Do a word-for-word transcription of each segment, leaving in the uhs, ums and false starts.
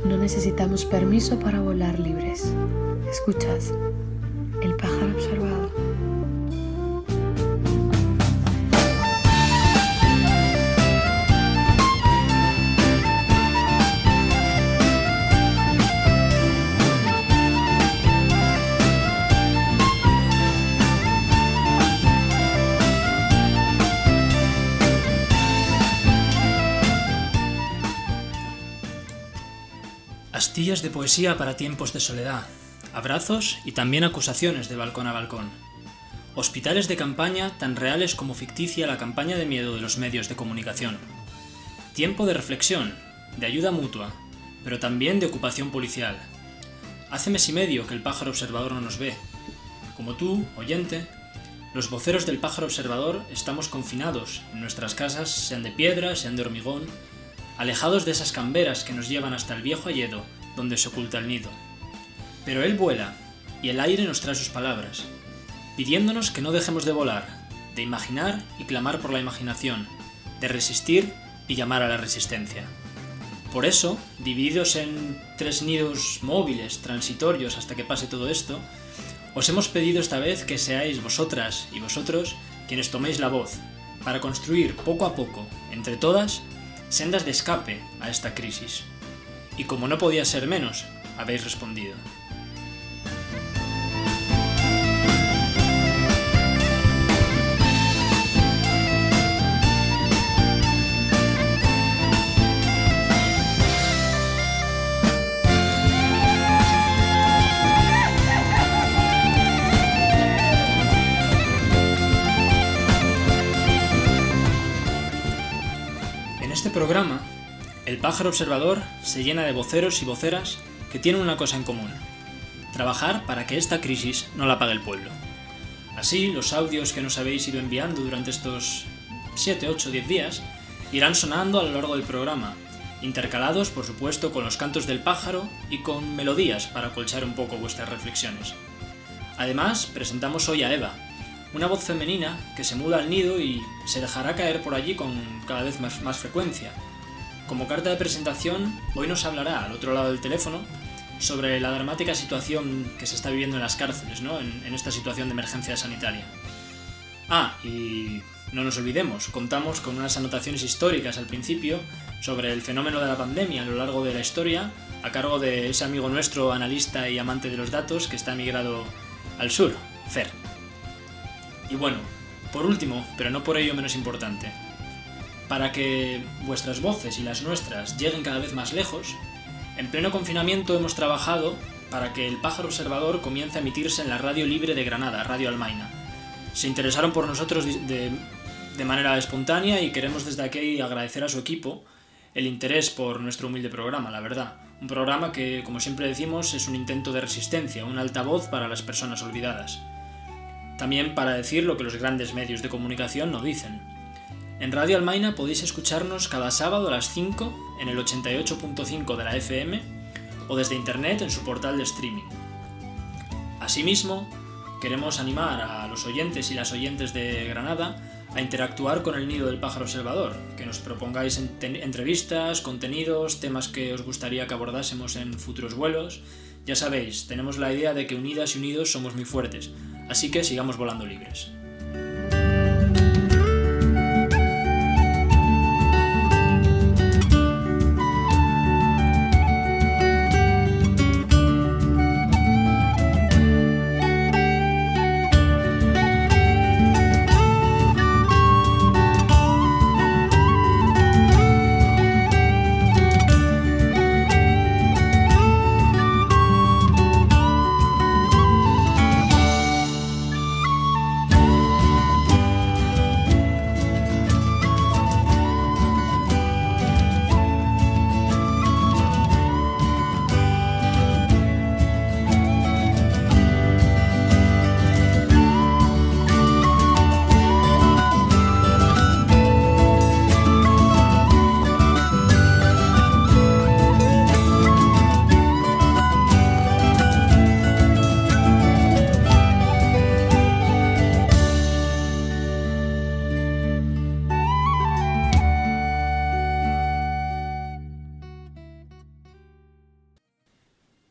No necesitamos permiso para volar libres. Escuchad, el pájaro observado. Astillas de poesía para tiempos de soledad, abrazos y también acusaciones de balcón a balcón. Hospitales de campaña tan reales como ficticia la campaña de miedo de los medios de comunicación. Tiempo de reflexión, de ayuda mutua, pero también de ocupación policial. Hace mes y medio que el pájaro observador no nos ve. Como tú, oyente, los voceros del pájaro observador estamos confinados en nuestras casas, sean de piedra, sean de hormigón, alejados de esas camberas que nos llevan hasta el viejo hayedo donde se oculta el nido. Pero él vuela, y el aire nos trae sus palabras, pidiéndonos que no dejemos de volar, de imaginar y clamar por la imaginación, de resistir y llamar a la resistencia. Por eso, divididos en tres nidos móviles, transitorios hasta que pase todo esto, os hemos pedido esta vez que seáis vosotras y vosotros quienes toméis la voz, para construir poco a poco, entre todas, sendas de escape a esta crisis. Y como no podía ser menos, habéis respondido. En este programa, el pájaro observador se llena de voceros y voceras que tienen una cosa en común: trabajar para que esta crisis no la pague el pueblo. Así, los audios que nos habéis ido enviando durante estos siete, ocho, diez días irán sonando a lo largo del programa, intercalados, por supuesto, con los cantos del pájaro y con melodías para acolchar un poco vuestras reflexiones. Además, presentamos hoy a Eva, una voz femenina que se muda al nido y se dejará caer por allí con cada vez más, más frecuencia. Como carta de presentación, hoy nos hablará al otro lado del teléfono sobre la dramática situación que se está viviendo en las cárceles, ¿no? en, en esta situación de emergencia sanitaria. Ah, y no nos olvidemos, contamos con unas anotaciones históricas al principio sobre el fenómeno de la pandemia a lo largo de la historia, a cargo de ese amigo nuestro, analista y amante de los datos, que está emigrado al sur, Fer. Y bueno, por último, pero no por ello menos importante, para que vuestras voces y las nuestras lleguen cada vez más lejos, en pleno confinamiento hemos trabajado para que el pájaro observador comience a emitirse en la Radio Libre de Granada, Radio Almaina. Se interesaron por nosotros de, de manera espontánea y queremos desde aquí agradecer a su equipo el interés por nuestro humilde programa, la verdad. Un programa que, como siempre decimos, es un intento de resistencia, un altavoz para las personas olvidadas. También para decir lo que los grandes medios de comunicación no dicen. En Radio Almaina podéis escucharnos cada sábado a las cinco en el ochenta y ocho punto cinco de la F M o desde internet en su portal de streaming. Asimismo, queremos animar a los oyentes y las oyentes de Granada a interactuar con el nido del pájaro observador, que nos propongáis ent- entrevistas, contenidos, temas que os gustaría que abordásemos en futuros vuelos. Ya sabéis, tenemos la idea de que unidas y unidos somos muy fuertes, así que sigamos volando libres.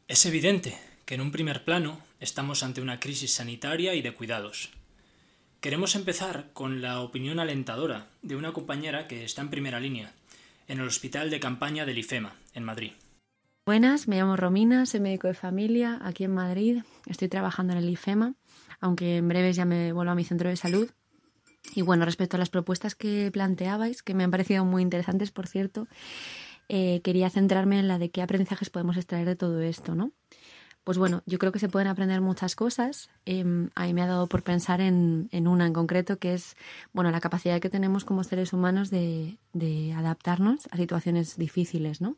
Es evidente que en un primer plano estamos ante una crisis sanitaria y de cuidados. Queremos empezar con la opinión alentadora de una compañera que está en primera línea, en el Hospital de Campaña del IFEMA, en Madrid. Buenas, me llamo Romina, soy médico de familia aquí en Madrid. Estoy trabajando en el IFEMA, aunque en breves ya me vuelvo a mi centro de salud. Y bueno, respecto a las propuestas que planteabais, que me han parecido muy interesantes, por cierto, eh, quería centrarme en la de qué aprendizajes podemos extraer de todo esto, ¿no? Pues bueno, yo creo que se pueden aprender muchas cosas. Eh, a mí me ha dado por pensar en, en una en concreto, que es bueno, la capacidad que tenemos como seres humanos de, de adaptarnos a situaciones difíciles, ¿no?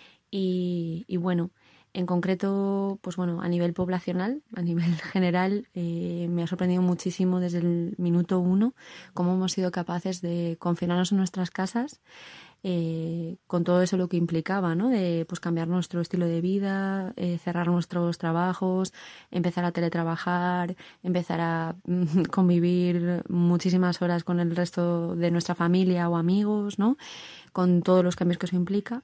Y, y bueno, en concreto, pues bueno, a nivel poblacional, a nivel general, eh, me ha sorprendido muchísimo desde el minuto uno cómo hemos sido capaces de confinarnos en nuestras casas, eh, con todo eso lo que implicaba, ¿no? De pues cambiar nuestro estilo de vida, eh, cerrar nuestros trabajos, empezar a teletrabajar, empezar a mm, convivir muchísimas horas con el resto de nuestra familia o amigos, ¿no? Con todos los cambios que eso implica.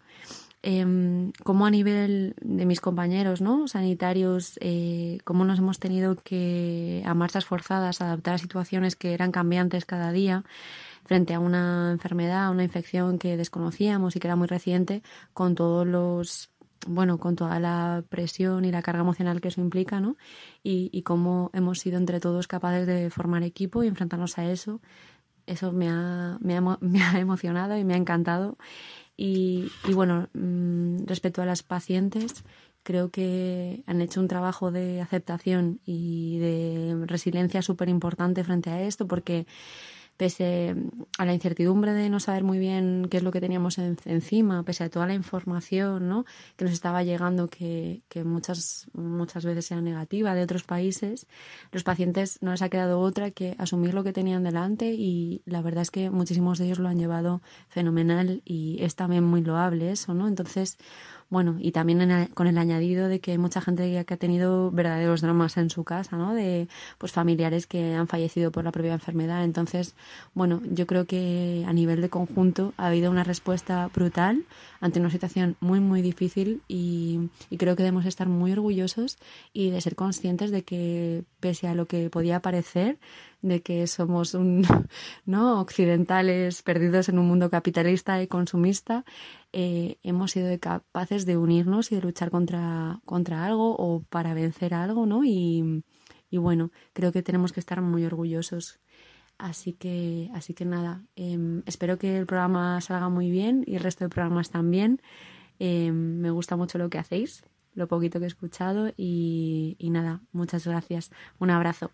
Eh, cómo a nivel de mis compañeros, ¿no? sanitarios, eh, cómo nos hemos tenido que, a marchas forzadas, adaptar a situaciones que eran cambiantes cada día frente a una enfermedad, una infección que desconocíamos y que era muy reciente, con todos los, bueno, con toda la presión y la carga emocional que eso implica, ¿no? Y, y cómo hemos sido entre todos capaces de formar equipo y enfrentarnos a eso. Eso me ha, me ha, me ha emocionado y me ha encantado. Y, y bueno, respecto a las pacientes, creo que han hecho un trabajo de aceptación y de resiliencia súper importante frente a esto, porque pese a la incertidumbre de no saber muy bien qué es lo que teníamos en, encima, pese a toda la información, ¿no? que nos estaba llegando, que, que muchas, muchas veces era negativa de otros países, los pacientes no les ha quedado otra que asumir lo que tenían delante, y la verdad es que muchísimos de ellos lo han llevado fenomenal, y es también muy loable eso, ¿no? Entonces, bueno, y también en el, con el añadido de que hay mucha gente que ha tenido verdaderos dramas en su casa, ¿no? De pues familiares que han fallecido por la propia enfermedad. Entonces, bueno, yo creo que a nivel de conjunto ha habido una respuesta brutal ante una situación muy, muy difícil, y, y creo que debemos estar muy orgullosos y de ser conscientes de que, pese a lo que podía parecer, de que somos un, ¿no? occidentales perdidos en un mundo capitalista y consumista, eh, hemos sido capaces de unirnos y de luchar contra, contra algo o para vencer algo, ¿no? Y, y bueno, creo que tenemos que estar muy orgullosos. Así que, así que nada, eh, espero que el programa salga muy bien y el resto de programas también. Eh, me gusta mucho lo que hacéis, lo poquito que he escuchado, y, y nada, muchas gracias. Un abrazo.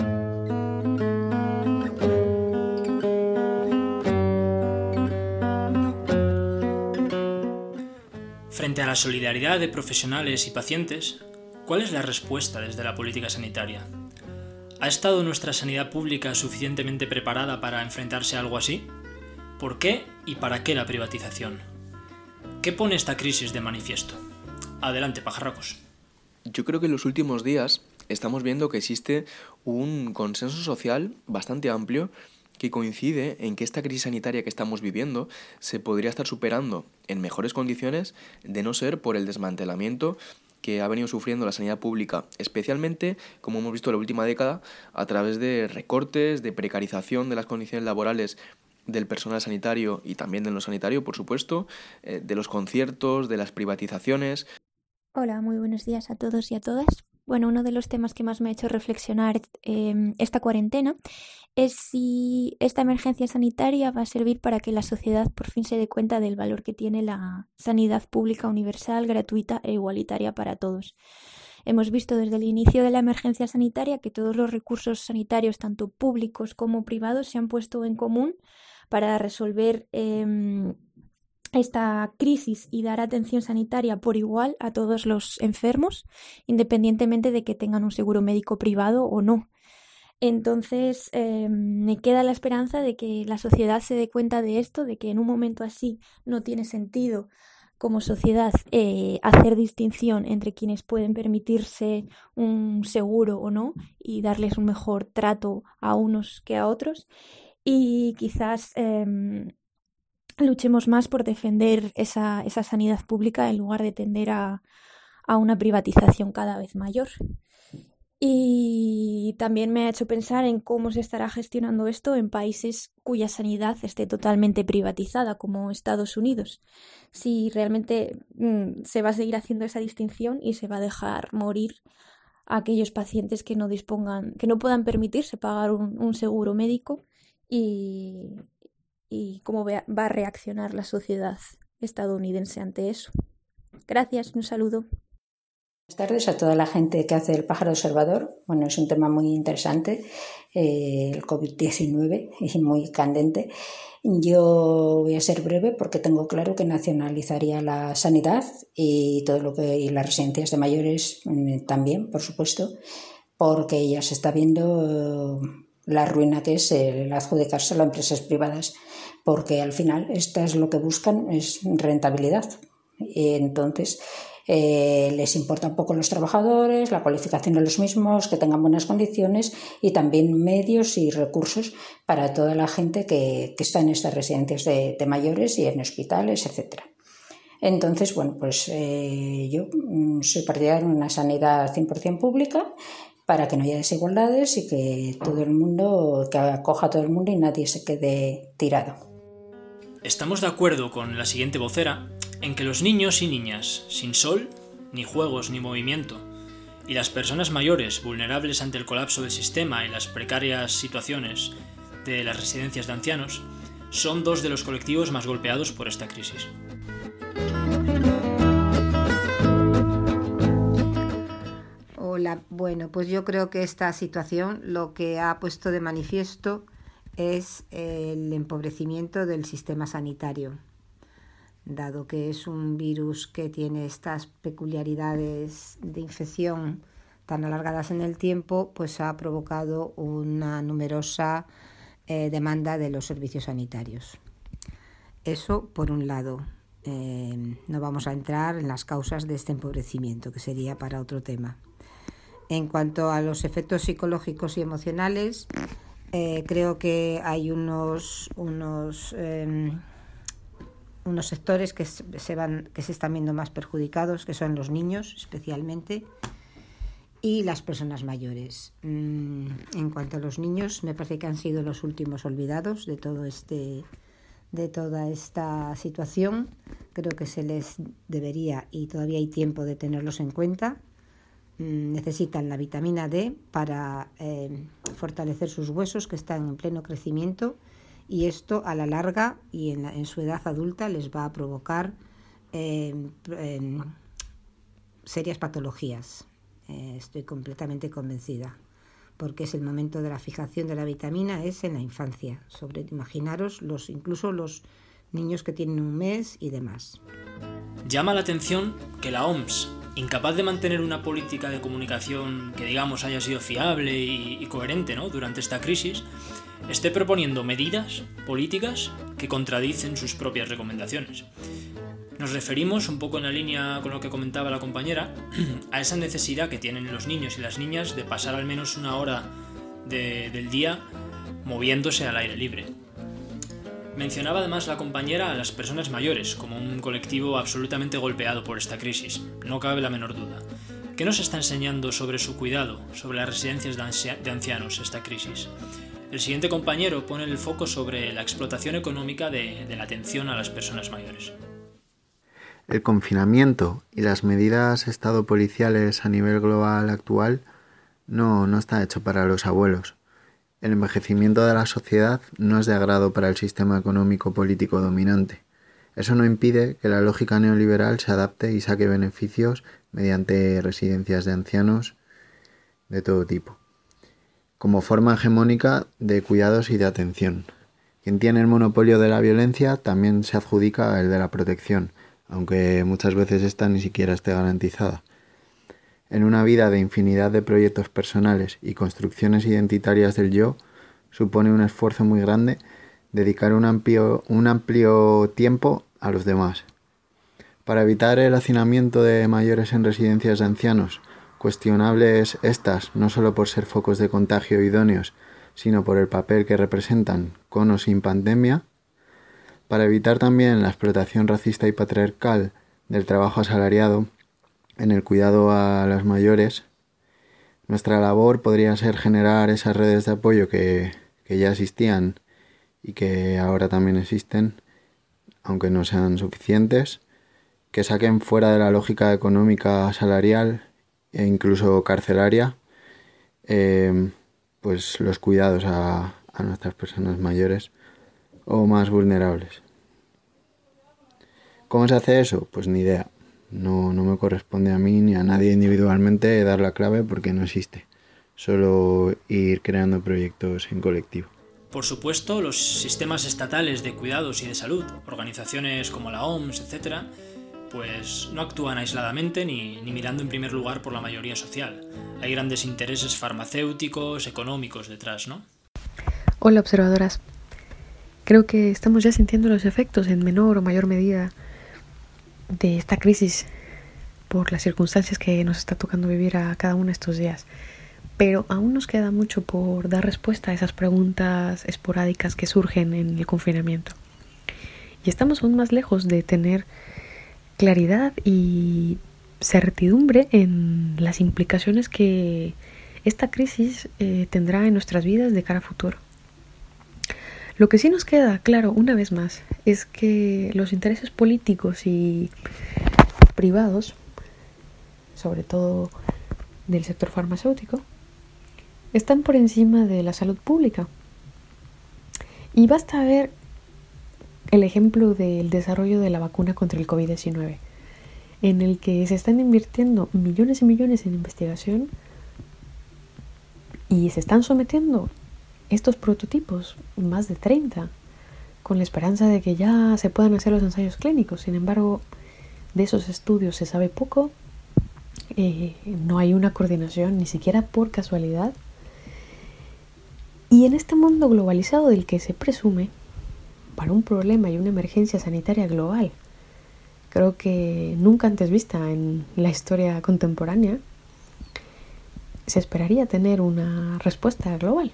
Frente a la solidaridad de profesionales y pacientes, ¿cuál es la respuesta desde la política sanitaria? ¿Ha estado nuestra sanidad pública suficientemente preparada para enfrentarse a algo así? ¿Por qué y para qué la privatización? ¿Qué pone esta crisis de manifiesto? Adelante, pajarracos. Yo creo que en los últimos días estamos viendo que existe un consenso social bastante amplio que coincide en que esta crisis sanitaria que estamos viviendo se podría estar superando en mejores condiciones de no ser por el desmantelamiento que ha venido sufriendo la sanidad pública, especialmente, como hemos visto en la última década, a través de recortes, de precarización de las condiciones laborales del personal sanitario y también de no sanitario, por supuesto, eh, de los conciertos, de las privatizaciones. Hola, muy buenos días a todos y a todas. Bueno, uno de los temas que más me ha hecho reflexionar eh, esta cuarentena es si esta emergencia sanitaria va a servir para que la sociedad por fin se dé cuenta del valor que tiene la sanidad pública universal, gratuita e igualitaria para todos. Hemos visto desde el inicio de la emergencia sanitaria que todos los recursos sanitarios, tanto públicos como privados, se han puesto en común para resolver eh, esta crisis y dar atención sanitaria por igual a todos los enfermos, independientemente de que tengan un seguro médico privado o no. Entonces, eh, me queda la esperanza de que la sociedad se dé cuenta de esto, de que en un momento así no tiene sentido como sociedad eh, hacer distinción entre quienes pueden permitirse un seguro o no y darles un mejor trato a unos que a otros, y quizás eh, luchemos más por defender esa, esa sanidad pública en lugar de tender a, a una privatización cada vez mayor. Y también me ha hecho pensar en cómo se estará gestionando esto en países cuya sanidad esté totalmente privatizada, como Estados Unidos. Si realmente mmm, se va a seguir haciendo esa distinción y se va a dejar morir a aquellos pacientes que no dispongan, que no puedan permitirse pagar un, un seguro médico, y, y cómo va a reaccionar la sociedad estadounidense ante eso. Gracias, un saludo. Buenas tardes a toda la gente que hace el pájaro observador. Bueno, es un tema muy interesante, eh, el covid diecinueve, y muy candente. Yo voy a ser breve porque tengo claro que nacionalizaría la sanidad y todo lo que y las residencias de mayores eh, también, por supuesto, porque ya se está viendo eh, la ruina que es el adjudicarse a empresas privadas, porque al final estas lo que buscan es rentabilidad. Y entonces Eh, les importa un poco los trabajadores, la cualificación de los mismos, que tengan buenas condiciones y también medios y recursos para toda la gente que, que está en estas residencias de, de mayores y en hospitales, etcétera. Entonces, bueno, pues eh, yo soy partidaria de una sanidad cien por ciento pública para que no haya desigualdades y que todo el mundo, que acoja a todo el mundo y nadie se quede tirado. Estamos de acuerdo con la siguiente vocera en que los niños y niñas sin sol, ni juegos ni movimiento, y las personas mayores vulnerables ante el colapso del sistema y las precarias situaciones de las residencias de ancianos son dos de los colectivos más golpeados por esta crisis. Hola, bueno, pues yo creo que esta situación lo que ha puesto de manifiesto es el empobrecimiento del sistema sanitario. Dado que es un virus que tiene estas peculiaridades de infección tan alargadas en el tiempo, pues ha provocado una numerosa eh, demanda de los servicios sanitarios. Eso por un lado. Eh, no vamos a entrar en las causas de este empobrecimiento, que sería para otro tema. En cuanto a los efectos psicológicos y emocionales, eh, creo que hay unos... unos eh, unos sectores que se van que se están viendo más perjudicados, que son los niños especialmente y las personas mayores. En cuanto a los niños, me parece que han sido los últimos olvidados de todo este de toda esta situación. Creo que se les debería, y todavía hay tiempo de tenerlos en cuenta. Necesitan la vitamina D para eh, fortalecer sus huesos, que están en pleno crecimiento, y esto a la larga y en, la, en su edad adulta les va a provocar eh, eh, serias patologías. Eh, estoy completamente convencida, porque es el momento de la fijación de la vitamina, es en la infancia. Sobre, imaginaros los, incluso los niños que tienen un mes y demás. Llama la atención que la O M S, incapaz de mantener una política de comunicación que digamos haya sido fiable y, y coherente, ¿no?, durante esta crisis, esté proponiendo medidas políticas que contradicen sus propias recomendaciones. Nos referimos, un poco en la línea con lo que comentaba la compañera, a esa necesidad que tienen los niños y las niñas de pasar al menos una hora de, del día moviéndose al aire libre. Mencionaba además la compañera a las personas mayores como un colectivo absolutamente golpeado por esta crisis, no cabe la menor duda. ¿Qué nos está enseñando sobre su cuidado, sobre las residencias de, ansia- de ancianos esta crisis? El siguiente compañero pone el foco sobre la explotación económica de, de la atención a las personas mayores. El confinamiento y las medidas estado policiales a nivel global actual no, no está hecho para los abuelos. El envejecimiento de la sociedad no es de agrado para el sistema económico político dominante. Eso no impide que la lógica neoliberal se adapte y saque beneficios mediante residencias de ancianos de todo tipo, como forma hegemónica de cuidados y de atención. Quien tiene el monopolio de la violencia también se adjudica el de la protección, aunque muchas veces esta ni siquiera esté garantizada. En una vida de infinidad de proyectos personales y construcciones identitarias del yo, supone un esfuerzo muy grande dedicar un amplio, un amplio tiempo a los demás. Para evitar el hacinamiento de mayores en residencias de ancianos, cuestionables estas no solo por ser focos de contagio idóneos, sino por el papel que representan con o sin pandemia, para evitar también la explotación racista y patriarcal del trabajo asalariado, en el cuidado a las mayores, nuestra labor podría ser generar esas redes de apoyo que, que ya existían y que ahora también existen, aunque no sean suficientes, que saquen fuera de la lógica económica, salarial e incluso carcelaria, eh, pues los cuidados a, a nuestras personas mayores o más vulnerables. ¿Cómo se hace eso? Pues ni idea. No, no me corresponde a mí ni a nadie individualmente dar la clave porque no existe. Solo ir creando proyectos en colectivo. Por supuesto, los sistemas estatales de cuidados y de salud, organizaciones como la O M S, etcétera, pues no actúan aisladamente ni, ni mirando en primer lugar por la mayoría social. Hay grandes intereses farmacéuticos, económicos detrás, ¿no? Hola, observadoras. Creo que estamos ya sintiendo los efectos en menor o mayor medida de esta crisis por las circunstancias que nos está tocando vivir a cada uno de estos días. Pero aún nos queda mucho por dar respuesta a esas preguntas esporádicas que surgen en el confinamiento. Y estamos aún más lejos de tener claridad y certidumbre en las implicaciones que esta crisis eh, tendrá en nuestras vidas de cara a futuro. Lo que sí nos queda claro una vez más es que los intereses políticos y privados, sobre todo del sector farmacéutico, están por encima de la salud pública. Y basta ver el ejemplo del desarrollo de la vacuna contra el covid diecinueve, en el que se están invirtiendo millones y millones en investigación y se están sometiendo estos prototipos, más de treinta, con la esperanza de que ya se puedan hacer los ensayos clínicos. Sin embargo, de esos estudios se sabe poco, eh, no hay una coordinación ni siquiera por casualidad. Y en este mundo globalizado del que se presume para un problema y una emergencia sanitaria global, creo que nunca antes vista en la historia contemporánea, se esperaría tener una respuesta global.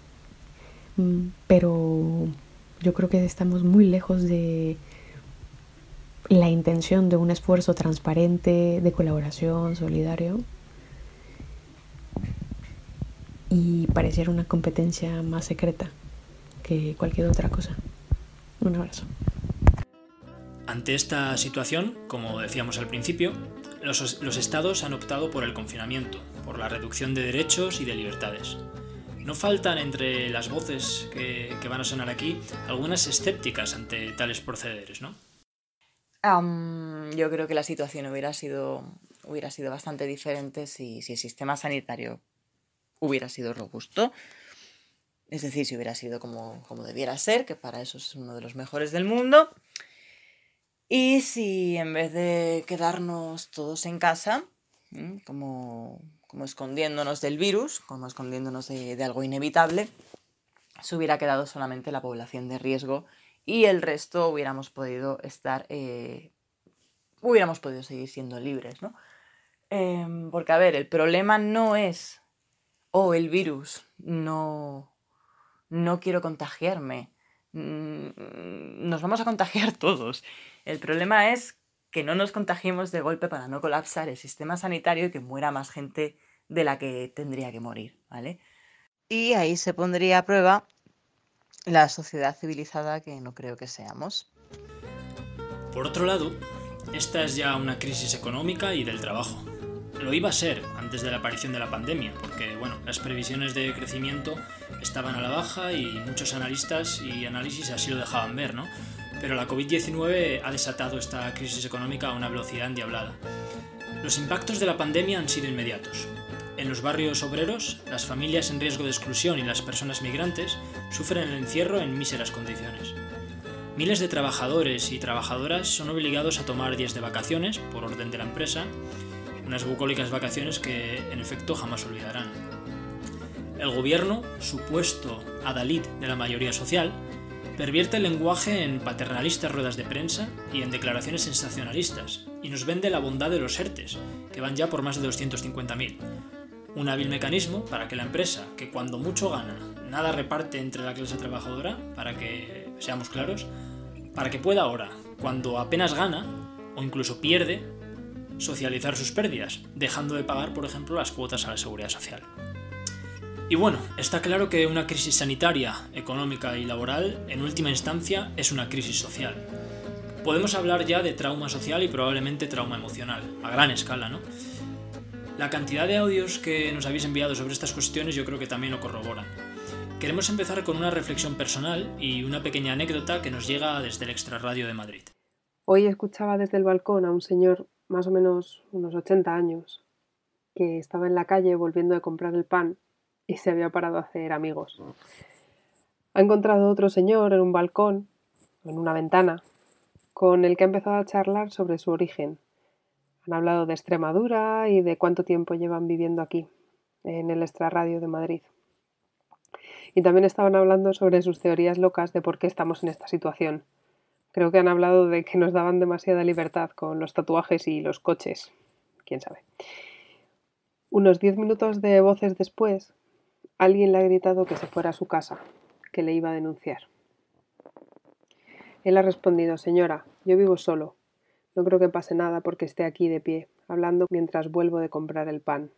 Pero yo creo que estamos muy lejos de la intención de un esfuerzo transparente, de colaboración, solidario, y pareciera una competencia más secreta que cualquier otra cosa. Un abrazo. Ante esta situación, como decíamos al principio, los, los estados han optado por el confinamiento, por la reducción de derechos y de libertades. No faltan entre las voces que, que van a sonar aquí algunas escépticas ante tales procederes, ¿no? Um, yo creo que la situación hubiera sido, hubiera sido bastante diferente si, si el sistema sanitario hubiera sido robusto. Es decir, si hubiera sido como, como debiera ser, que para eso es uno de los mejores del mundo. Y si en vez de quedarnos todos en casa, como... como escondiéndonos del virus, como escondiéndonos de, de algo inevitable, se hubiera quedado solamente la población de riesgo y el resto hubiéramos podido estar, eh, hubiéramos podido seguir siendo libres, ¿no? Eh, porque, a ver, el problema no es, oh, el virus, no, no quiero contagiarme, nos vamos a contagiar todos. El problema es que no nos contagiemos de golpe para no colapsar el sistema sanitario y que muera más gente de la que tendría que morir, ¿vale? Y ahí se pondría a prueba la sociedad civilizada que no creo que seamos. Por otro lado, esta es ya una crisis económica y del trabajo. Lo iba a ser antes de la aparición de la pandemia, porque bueno, las previsiones de crecimiento estaban a la baja y muchos analistas y análisis así lo dejaban ver, ¿no? Pero la covid diecinueve ha desatado esta crisis económica a una velocidad endiablada. Los impactos de la pandemia han sido inmediatos. En los barrios obreros, las familias en riesgo de exclusión y las personas migrantes sufren el encierro en míseras condiciones. Miles de trabajadores y trabajadoras son obligados a tomar días de vacaciones por orden de la empresa, unas bucólicas vacaciones que en efecto jamás olvidarán. El gobierno, supuesto adalid de la mayoría social, pervierte el lenguaje en paternalistas ruedas de prensa y en declaraciones sensacionalistas, y nos vende la bondad de los ERTES, que van ya por más de doscientos cincuenta mil. Un hábil mecanismo para que la empresa, que cuando mucho gana, nada reparte entre la clase trabajadora, para que seamos claros, para que pueda ahora, cuando apenas gana, o incluso pierde, socializar sus pérdidas, dejando de pagar, por ejemplo, las cuotas a la seguridad social. Y bueno, está claro que una crisis sanitaria, económica y laboral, en última instancia, es una crisis social. Podemos hablar ya de trauma social y probablemente trauma emocional, a gran escala, ¿no? La cantidad de audios que nos habéis enviado sobre estas cuestiones yo creo que también lo corroboran. Queremos empezar con una reflexión personal y una pequeña anécdota que nos llega desde el Extrarradio de Madrid. Hoy escuchaba desde el balcón a un señor, más o menos unos ochenta años, que estaba en la calle volviendo de comprar el pan y se había parado a hacer amigos. Ha encontrado otro señor en un balcón, en una ventana, con el que ha empezado a charlar sobre su origen. Han hablado de Extremadura y de cuánto tiempo llevan viviendo aquí, en el Extrarradio de Madrid. Y también estaban hablando sobre sus teorías locas de por qué estamos en esta situación. Creo que han hablado de que nos daban demasiada libertad con los tatuajes y los coches. Quién sabe. Unos diez minutos de voces después, alguien le ha gritado que se fuera a su casa, que le iba a denunciar. Él ha respondido: señora, yo vivo solo. No creo que pase nada porque esté aquí de pie, hablando mientras vuelvo de comprar el pan.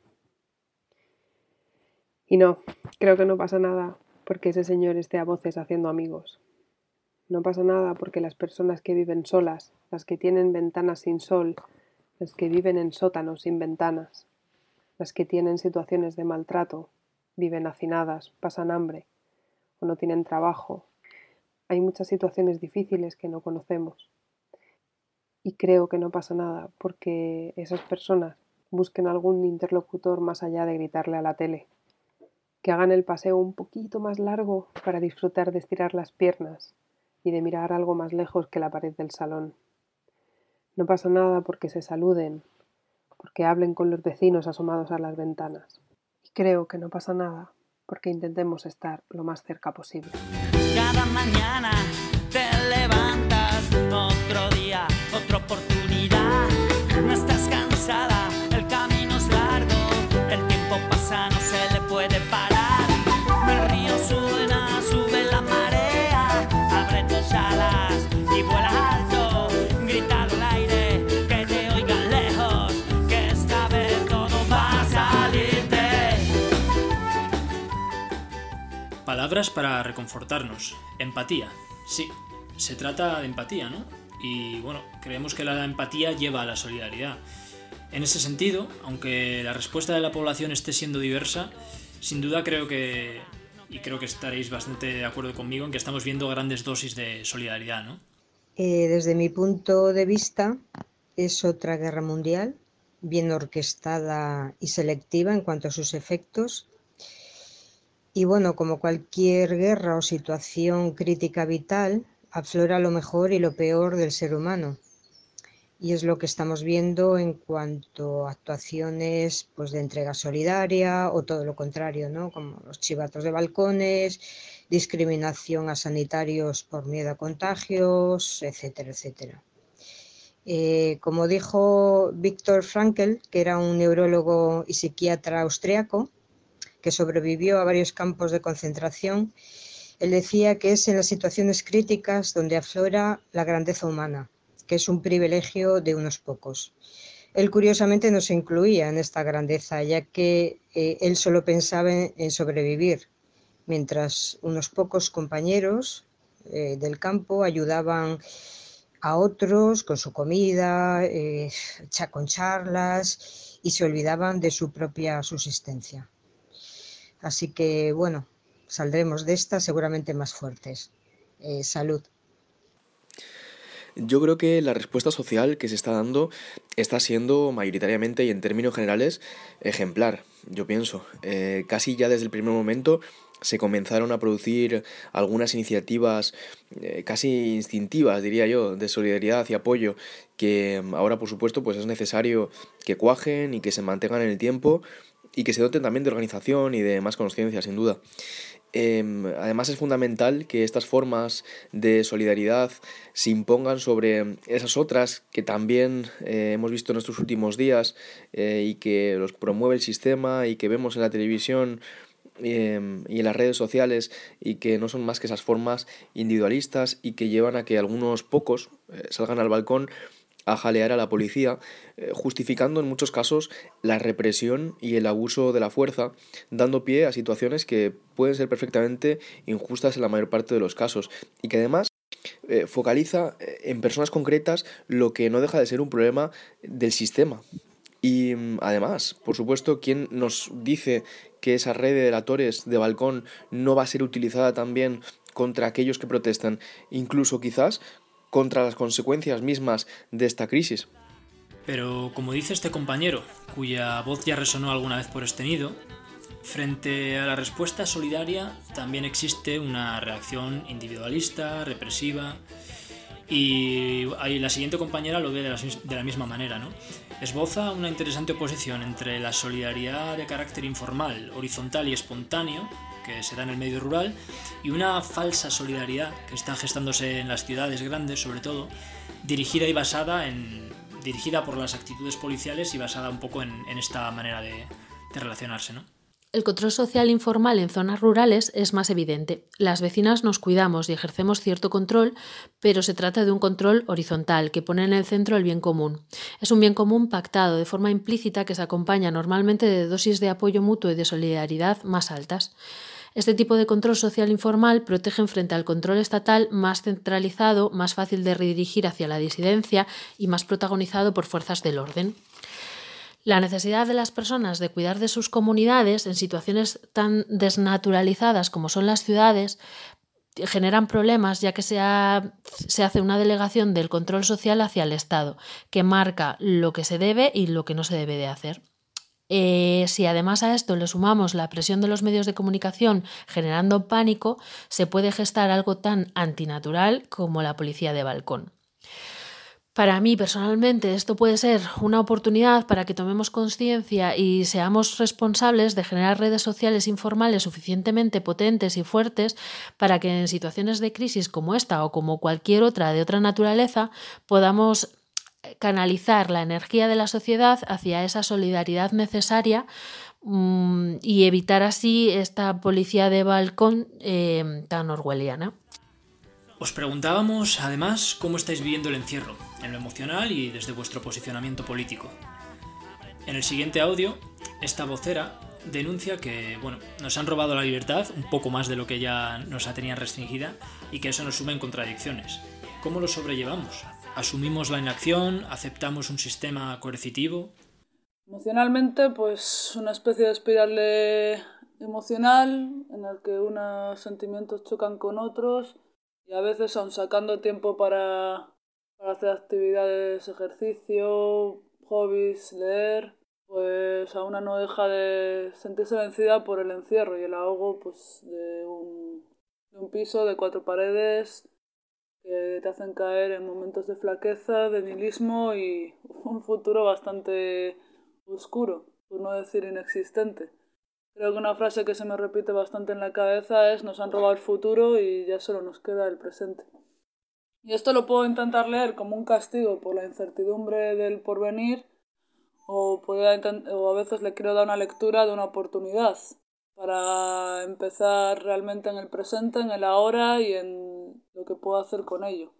Y no, creo que no pasa nada porque ese señor esté a voces haciendo amigos. No pasa nada porque las personas que viven solas, las que tienen ventanas sin sol, las que viven en sótanos sin ventanas, las que tienen situaciones de maltrato, viven hacinadas, pasan hambre o no tienen trabajo. Hay muchas situaciones difíciles que no conocemos. Y creo que no pasa nada porque esas personas busquen algún interlocutor más allá de gritarle a la tele. Que hagan el paseo un poquito más largo para disfrutar de estirar las piernas y de mirar algo más lejos que la pared del salón. No pasa nada porque se saluden, porque hablen con los vecinos asomados a las ventanas. Y creo que no pasa nada porque intentemos estar lo más cerca posible. Cada mañana te levantas, otro día, otra oportunidad. No estás cansada, el camino es largo, el tiempo pasa, no se le puede parar. El río suena, sube la marea, abre tus alas y vuela alto, grita al aire, que te oigan lejos, que esta vez todo va a salirte. Palabras para reconfortarnos. Empatía. Sí, se trata de empatía, ¿no? Y bueno, creemos que la empatía lleva a la solidaridad. En ese sentido, aunque la respuesta de la población esté siendo diversa, sin duda creo que, y creo que estaréis bastante de acuerdo conmigo, en que estamos viendo grandes dosis de solidaridad, ¿no? Eh, desde mi punto de vista, es otra guerra mundial, bien orquestada y selectiva en cuanto a sus efectos. Y bueno, como cualquier guerra o situación crítica vital, aflora lo mejor y lo peor del ser humano. Y es lo que estamos viendo en cuanto a actuaciones pues, de entrega solidaria o todo lo contrario, ¿no? Como los chivatos de balcones, discriminación a sanitarios por miedo a contagios, etcétera, etcétera. Eh, como dijo Viktor Frankl, que era un neurólogo y psiquiatra austriaco, que sobrevivió a varios campos de concentración, él decía que es en las situaciones críticas donde aflora la grandeza humana, que es un privilegio de unos pocos. Él curiosamente no se incluía en esta grandeza, ya que eh, él solo pensaba en, en sobrevivir, mientras unos pocos compañeros eh, del campo ayudaban a otros con su comida, eh, con charlas, y se olvidaban de su propia subsistencia. Así que, bueno, saldremos de esta seguramente más fuertes. Eh, salud. Yo creo que la respuesta social que se está dando está siendo mayoritariamente y en términos generales ejemplar, yo pienso. Eh, casi ya desde el primer momento se comenzaron a producir algunas iniciativas eh, casi instintivas, diría yo, de solidaridad y apoyo, que ahora, por supuesto, pues es necesario que cuajen y que se mantengan en el tiempo y que se doten también de organización y de más conciencia, sin duda. Eh, además es fundamental que estas formas de solidaridad se impongan sobre esas otras que también eh, hemos visto en estos últimos días eh, y que los promueve el sistema y que vemos en la televisión eh, y en las redes sociales y que no son más que esas formas individualistas y que llevan a que algunos pocos eh, salgan al balcón a jalear a la policía, eh, justificando en muchos casos la represión y el abuso de la fuerza, dando pie a situaciones que pueden ser perfectamente injustas en la mayor parte de los casos y que además eh, focaliza en personas concretas lo que no deja de ser un problema del sistema. Y además, por supuesto, ¿quién nos dice que esa red de delatores de balcón no va a ser utilizada también contra aquellos que protestan, incluso quizás contra las consecuencias mismas de esta crisis? Pero como dice este compañero, cuya voz ya resonó alguna vez por este nido, frente a la respuesta solidaria también existe una reacción individualista, represiva, y ahí la siguiente compañera lo ve de la, de la misma manera, ¿no? Esboza una interesante oposición entre la solidaridad de carácter informal, horizontal y espontáneo, que se da en el medio rural, y una falsa solidaridad que está gestándose en las ciudades grandes, sobre todo, dirigida y basada en dirigida por las actitudes policiales y basada un poco en, en esta manera de, de relacionarse, ¿no? El control social informal en zonas rurales es más evidente. Las vecinas nos cuidamos y ejercemos cierto control, pero se trata de un control horizontal que pone en el centro el bien común. Es un bien común pactado de forma implícita que se acompaña normalmente de dosis de apoyo mutuo y de solidaridad más altas. Este tipo de control social informal protege frente al control estatal más centralizado, más fácil de redirigir hacia la disidencia y más protagonizado por fuerzas del orden. La necesidad de las personas de cuidar de sus comunidades en situaciones tan desnaturalizadas como son las ciudades generan problemas, ya que se, ha, se hace una delegación del control social hacia el Estado, que marca lo que se debe y lo que no se debe de hacer. Eh, si además a esto le sumamos la presión de los medios de comunicación generando pánico, se puede gestar algo tan antinatural como la policía de balcón. Para mí, personalmente, esto puede ser una oportunidad para que tomemos conciencia y seamos responsables de generar redes sociales informales suficientemente potentes y fuertes para que en situaciones de crisis como esta o como cualquier otra de otra naturaleza podamos canalizar la energía de la sociedad hacia esa solidaridad necesaria mmm, y evitar así esta policía de balcón eh, tan orwelliana. Os preguntábamos, además, cómo estáis viviendo el encierro, en lo emocional y desde vuestro posicionamiento político. En el siguiente audio, esta vocera denuncia que, bueno, nos han robado la libertad, un poco más de lo que ya nos la tenían restringida, y que eso nos suma en contradicciones. ¿Cómo lo sobrellevamos? ¿Asumimos la inacción? ¿Aceptamos un sistema coercitivo? Emocionalmente, pues una especie de espiral emocional en el que unos sentimientos chocan con otros. Y a veces, aun sacando tiempo para, para hacer actividades, ejercicio, hobbies, leer, pues a una no deja de sentirse vencida por el encierro y el ahogo pues, de, un, de un piso de cuatro paredes que te hacen caer en momentos de flaqueza, de nihilismo y un futuro bastante oscuro, por no decir inexistente. Creo que una frase que se me repite bastante en la cabeza es: nos han robado el futuro y ya solo nos queda el presente. Y esto lo puedo intentar leer como un castigo por la incertidumbre del porvenir, o, puedo intent- o a veces le quiero dar una lectura de una oportunidad para empezar realmente en el presente, en el ahora y en lo que puedo hacer con ello.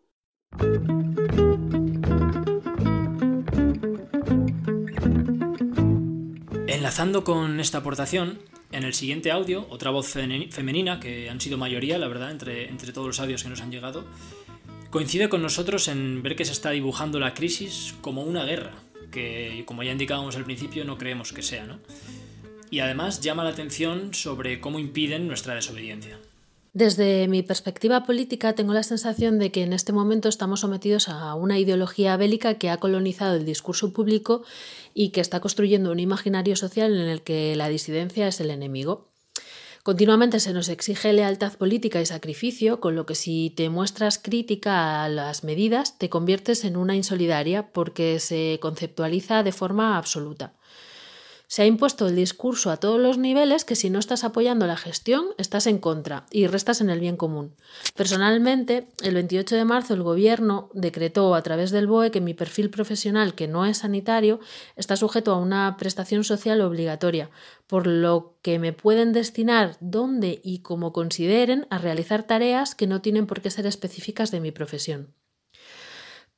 Enlazando con esta aportación, en el siguiente audio, otra voz femenina, que han sido mayoría, la verdad, entre, entre todos los audios que nos han llegado, coincide con nosotros en ver que se está dibujando la crisis como una guerra, que, como ya indicábamos al principio, no creemos que sea, ¿no? Y además llama la atención sobre cómo impiden nuestra desobediencia. Desde mi perspectiva política tengo la sensación de que en este momento estamos sometidos a una ideología bélica que ha colonizado el discurso público y que está construyendo un imaginario social en el que la disidencia es el enemigo. Continuamente se nos exige lealtad política y sacrificio, con lo que si te muestras crítica a las medidas te conviertes en una insolidaria porque se conceptualiza de forma absoluta. Se ha impuesto el discurso a todos los niveles que si no estás apoyando la gestión, estás en contra y restas en el bien común. Personalmente, el veintiocho de marzo el Gobierno decretó a través del B O E que mi perfil profesional, que no es sanitario, está sujeto a una prestación social obligatoria, por lo que me pueden destinar donde y como consideren a realizar tareas que no tienen por qué ser específicas de mi profesión.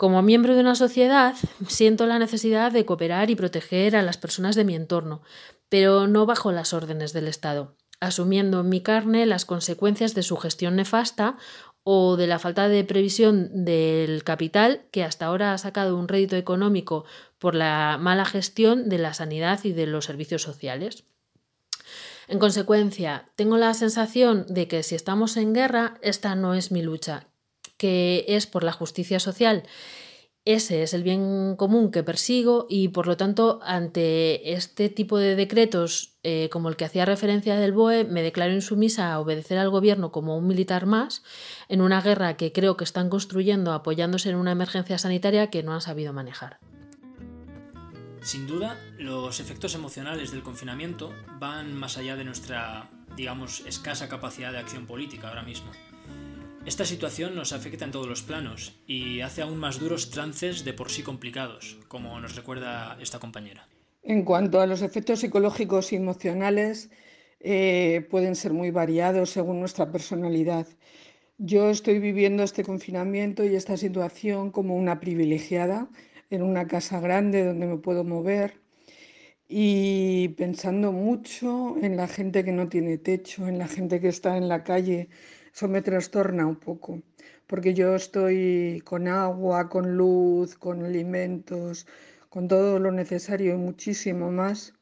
Como miembro de una sociedad, siento la necesidad de cooperar y proteger a las personas de mi entorno, pero no bajo las órdenes del Estado, asumiendo en mi carne las consecuencias de su gestión nefasta o de la falta de previsión del capital que hasta ahora ha sacado un rédito económico por la mala gestión de la sanidad y de los servicios sociales. En consecuencia, tengo la sensación de que si estamos en guerra, esta no es mi lucha, que es por la justicia social. Ese es el bien común que persigo y, por lo tanto, ante este tipo de decretos, eh, como el que hacía referencia del B O E, me declaro insumisa a obedecer al gobierno como un militar más en una guerra que creo que están construyendo apoyándose en una emergencia sanitaria que no han sabido manejar. Sin duda, los efectos emocionales del confinamiento van más allá de nuestra, digamos, escasa capacidad de acción política ahora mismo. Esta situación nos afecta en todos los planos y hace aún más duros trances de por sí complicados, como nos recuerda esta compañera. En cuanto a los efectos psicológicos y emocionales, eh, pueden ser muy variados según nuestra personalidad. Yo estoy viviendo este confinamiento y esta situación como una privilegiada en una casa grande donde me puedo mover y pensando mucho en la gente que no tiene techo, en la gente que está en la calle. Eso me trastorna un poco, porque yo estoy con agua, con luz, con alimentos, con todo lo necesario y muchísimo más.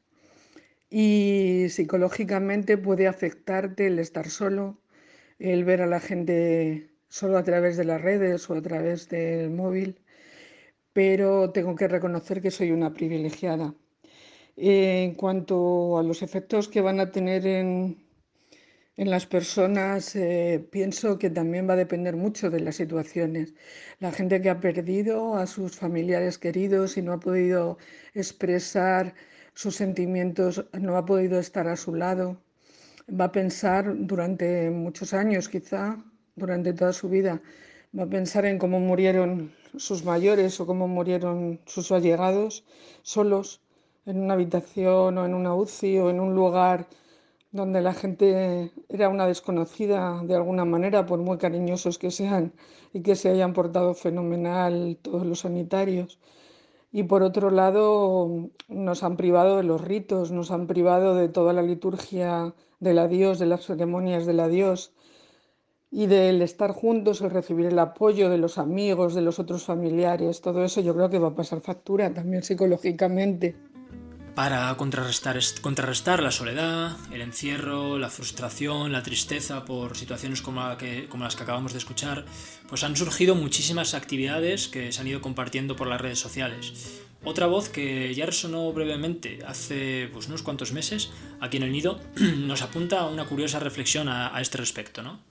Y psicológicamente puede afectarte el estar solo, el ver a la gente solo a través de las redes o a través del móvil, pero tengo que reconocer que soy una privilegiada. En cuanto a los efectos que van a tener en... En las personas eh, pienso que también va a depender mucho de las situaciones. La gente que ha perdido a sus familiares queridos y no ha podido expresar sus sentimientos, no ha podido estar a su lado, va a pensar durante muchos años, quizá durante toda su vida, va a pensar en cómo murieron sus mayores o cómo murieron sus allegados solos en una habitación o en una U C I o en un lugar donde la gente era una desconocida de alguna manera, por muy cariñosos que sean y que se hayan portado fenomenal todos los sanitarios. Y por otro lado, nos han privado de los ritos, nos han privado de toda la liturgia del adiós, de las ceremonias del adiós y del estar juntos, el recibir el apoyo de los amigos, de los otros familiares. Todo eso yo creo que va a pasar factura también psicológicamente. Para contrarrestar, contrarrestar la soledad, el encierro, la frustración, la tristeza por situaciones como, la que, como las que acabamos de escuchar, pues han surgido muchísimas actividades que se han ido compartiendo por las redes sociales. Otra voz que ya resonó brevemente hace pues, unos cuantos meses aquí en el Nido nos apunta a una curiosa reflexión a, a este respecto, ¿no?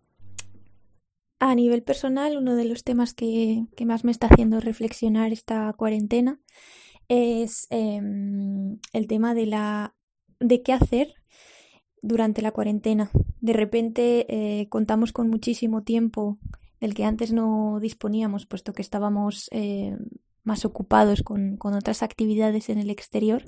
A nivel personal, uno de los temas que, que más me está haciendo reflexionar esta cuarentena es eh, el tema de la de qué hacer durante la cuarentena. De repente eh, contamos con muchísimo tiempo del que antes no disponíamos, puesto que estábamos eh, más ocupados con, con otras actividades en el exterior.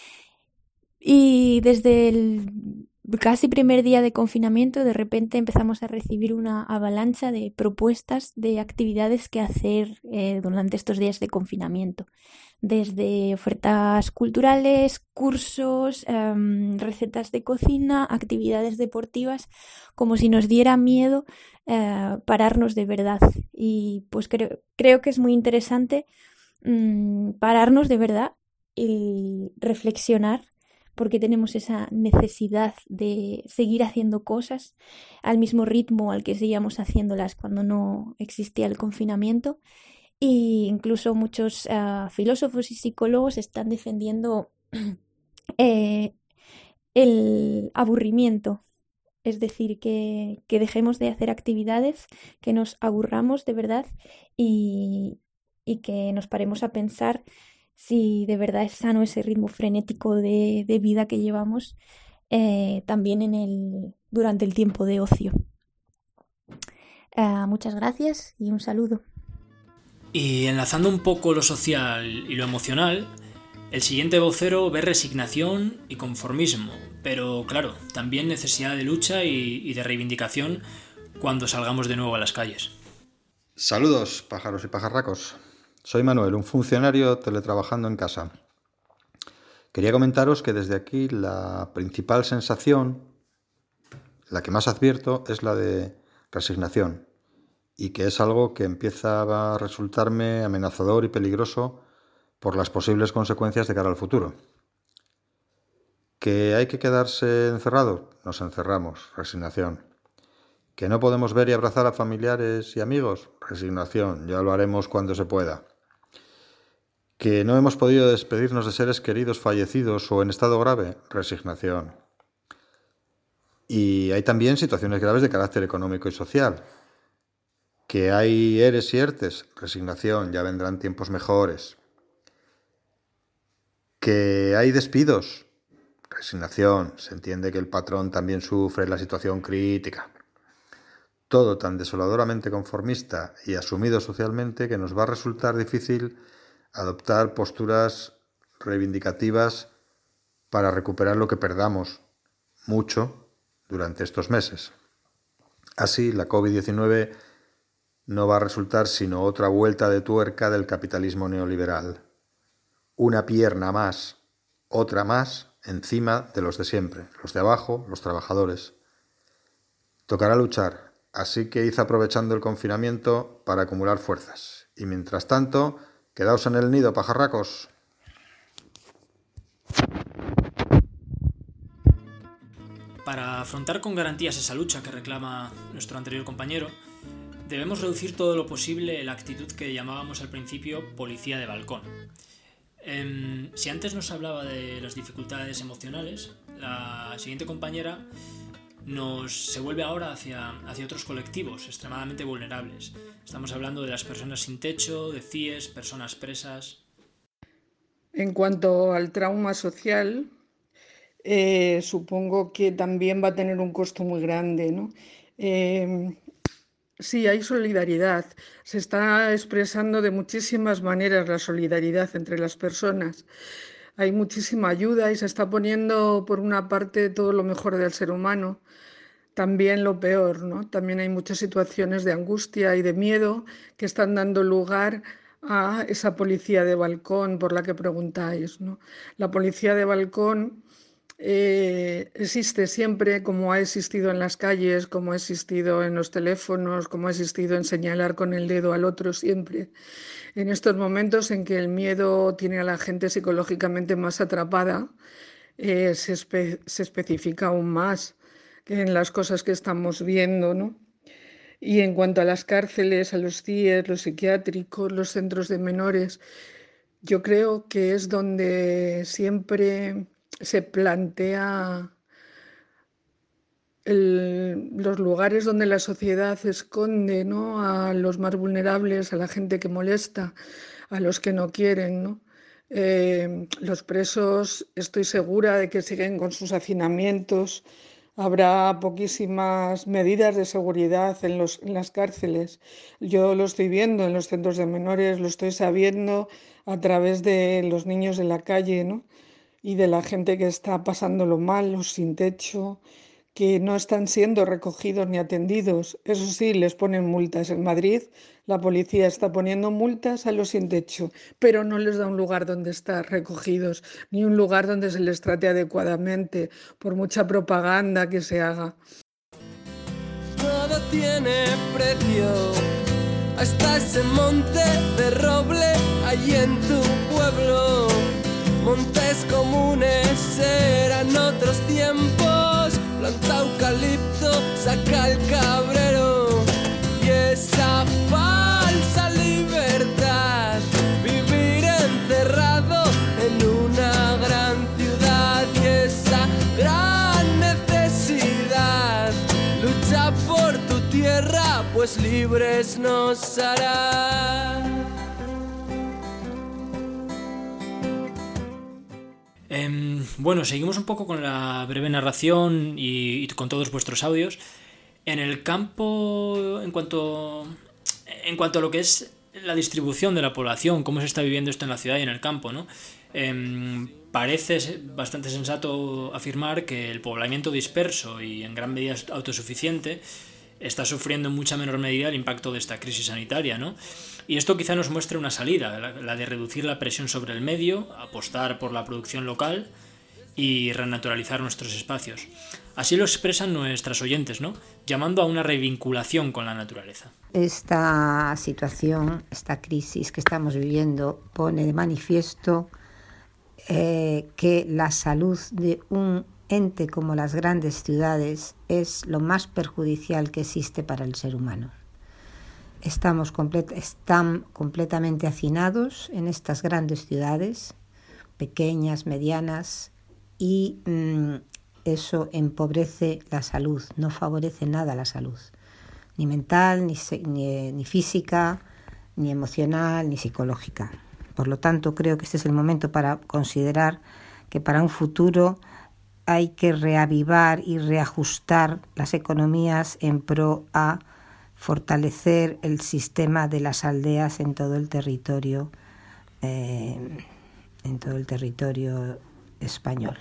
Y desde el casi primer día de confinamiento, de repente empezamos a recibir una avalancha de propuestas de actividades que hacer eh, durante estos días de confinamiento. Desde ofertas culturales, cursos, eh, recetas de cocina, actividades deportivas, como si nos diera miedo eh, pararnos de verdad. Y pues creo, creo que es muy interesante mmm, pararnos de verdad y reflexionar, porque tenemos esa necesidad de seguir haciendo cosas al mismo ritmo al que seguíamos haciéndolas cuando no existía el confinamiento. E incluso muchos uh, filósofos y psicólogos están defendiendo eh, el aburrimiento, es decir, que, que dejemos de hacer actividades, que nos aburramos de verdad y, y que nos paremos a pensar si de verdad es sano ese ritmo frenético de, de vida que llevamos eh, también en el, durante el tiempo de ocio. Uh, muchas gracias y un saludo. Y enlazando un poco lo social y lo emocional, el siguiente vocero ve resignación y conformismo, pero claro, también necesidad de lucha y, y de reivindicación cuando salgamos de nuevo a las calles. Saludos, pájaros y pajarracos. Soy Manuel, un funcionario teletrabajando en casa. Quería comentaros que desde aquí la principal sensación, la que más advierto, es la de resignación, y que es algo que empieza a resultarme amenazador y peligroso por las posibles consecuencias de cara al futuro. ¿Que hay que quedarse encerrado? Nos encerramos, resignación. ¿Que no podemos ver y abrazar a familiares y amigos? Resignación, ya lo haremos cuando se pueda. ¿Que no hemos podido despedirnos de seres queridos fallecidos o en estado grave? Resignación. Y hay también situaciones graves de carácter económico y social. ¿Que hay eres y ertes? Resignación, ya vendrán tiempos mejores. ¿Que hay despidos? Resignación, se entiende que el patrón también sufre la situación crítica. Todo tan desoladoramente conformista y asumido socialmente que nos va a resultar difícil adoptar posturas reivindicativas para recuperar lo que perdamos mucho durante estos meses. Así, la covid diecinueve no va a resultar sino otra vuelta de tuerca del capitalismo neoliberal. Una pierna más, otra más, encima de los de siempre, los de abajo, los trabajadores. Tocará luchar, así que id aprovechando el confinamiento para acumular fuerzas. Y mientras tanto, quedaos en el nido, pajarracos. Para afrontar con garantías esa lucha que reclama nuestro anterior compañero, debemos reducir todo lo posible la actitud que llamábamos al principio policía de balcón. Eh, si antes nos hablaba de las dificultades emocionales, la siguiente compañera nos se vuelve ahora hacia, hacia otros colectivos extremadamente vulnerables. Estamos hablando de las personas sin techo, de C I Es, personas presas. En cuanto al trauma social, eh, supongo que también va a tener un costo muy grande, ¿no? Eh, sí, hay solidaridad. Se está expresando de muchísimas maneras la solidaridad entre las personas. Hay muchísima ayuda y se está poniendo por una parte todo lo mejor del ser humano, también lo peor, ¿no? También hay muchas situaciones de angustia y de miedo que están dando lugar a esa policía de balcón por la que preguntáis, ¿no? La policía de balcón eh, existe siempre, como ha existido en las calles, como ha existido en los teléfonos, como ha existido en señalar con el dedo al otro siempre. En estos momentos en que el miedo tiene a la gente psicológicamente más atrapada, eh, se, espe se especifica aún más que en las cosas que estamos viendo, ¿no? Y en cuanto a las cárceles, a los C I Es, los psiquiátricos, los centros de menores, yo creo que es donde siempre se plantea el, los lugares donde la sociedad esconde, ¿no?, a los más vulnerables, a la gente que molesta, a los que no quieren, ¿no? Eh, los presos, estoy segura de que siguen con sus hacinamientos. Habrá poquísimas medidas de seguridad en, los, en las cárceles. Yo lo estoy viendo en los centros de menores, lo estoy sabiendo a través de los niños de la calle, ¿no?, y de la gente que está pasándolo mal, los sin techo, que no están siendo recogidos ni atendidos. Eso sí, les ponen multas. En Madrid la policía está poniendo multas a los sin techo, pero no les da un lugar donde estar recogidos, ni un lugar donde se les trate adecuadamente, por mucha propaganda que se haga. Todo tiene precio, hasta ese monte de roble allí en tu pueblo. Montes comunes eran otros tiempos, planta eucalipto, saca el cabrero. Y esa falsa libertad, vivir encerrado en una gran ciudad. Y esa gran necesidad, lucha por tu tierra, pues libres nos hará. Eh, bueno, seguimos un poco con la breve narración y, y con todos vuestros audios. En el campo, en cuanto, en cuanto a lo que es la distribución de la población, cómo se está viviendo esto en la ciudad y en el campo, ¿no? Eh, parece bastante sensato afirmar que el poblamiento disperso y en gran medida autosuficiente está sufriendo en mucha menor medida el impacto de esta crisis sanitaria, ¿no? Y esto quizá nos muestre una salida, la, la de reducir la presión sobre el medio, apostar por la producción local y renaturalizar nuestros espacios. Así lo expresan nuestras oyentes, ¿no? Llamando a una revinculación con la naturaleza. Esta situación, esta crisis que estamos viviendo, pone de manifiesto eh, que la salud de un ente como las grandes ciudades es lo más perjudicial que existe para el ser humano. Estamos complet- están completamente hacinados en estas grandes ciudades, pequeñas, medianas, y mmm, eso empobrece la salud, no favorece nada la salud, ni mental, ni, ni, ni física, ni emocional, ni psicológica. Por lo tanto, creo que este es el momento para considerar que para un futuro hay que reavivar y reajustar las economías en pro a fortalecer el sistema de las aldeas en todo el territorio, eh, en todo el territorio español.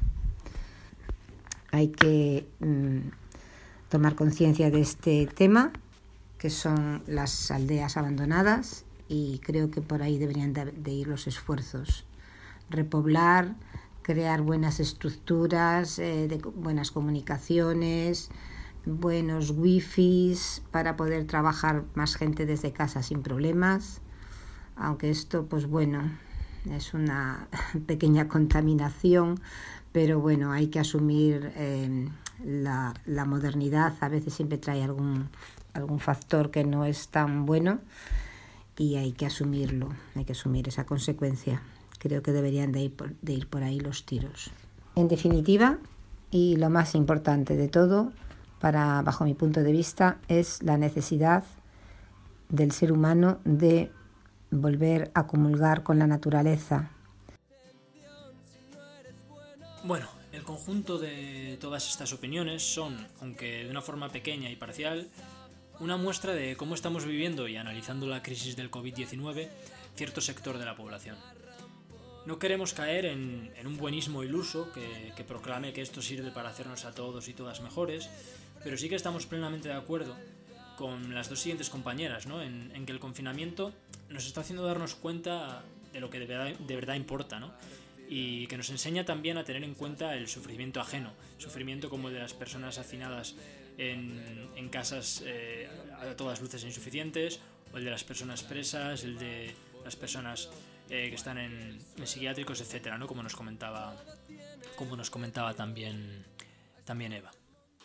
Hay que mm, tomar conciencia de este tema, que son las aldeas abandonadas, y creo que por ahí deberían de, de ir los esfuerzos. Repoblar, crear buenas estructuras, eh, de buenas comunicaciones, buenos wifis para poder trabajar más gente desde casa sin problemas, aunque esto, pues bueno, es una pequeña contaminación, pero bueno, hay que asumir eh, la, la modernidad. A veces siempre trae algún, algún factor que no es tan bueno y hay que asumirlo, hay que asumir esa consecuencia. Creo que deberían de ir por, de ir por ahí los tiros. En definitiva, y lo más importante de todo, para, bajo mi punto de vista, es la necesidad del ser humano de volver a comulgar con la naturaleza. Bueno, el conjunto de todas estas opiniones son, aunque de una forma pequeña y parcial, una muestra de cómo estamos viviendo y analizando la crisis del covid diecinueve cierto sector de la población. No queremos caer en, en un buenismo iluso que, que proclame que esto sirve para hacernos a todos y todas mejores, pero sí que estamos plenamente de acuerdo con las dos siguientes compañeras, ¿no? en, en que el confinamiento nos está haciendo darnos cuenta de lo que de verdad, de verdad importa, ¿no? Y que nos enseña también a tener en cuenta el sufrimiento ajeno, sufrimiento como el de las personas hacinadas en, en casas eh, a todas luces insuficientes, o el de las personas presas, el de las personas eh, que están en, en psiquiátricos, etcétera, ¿no? Como nos comentaba, como nos comentaba también, también Eva.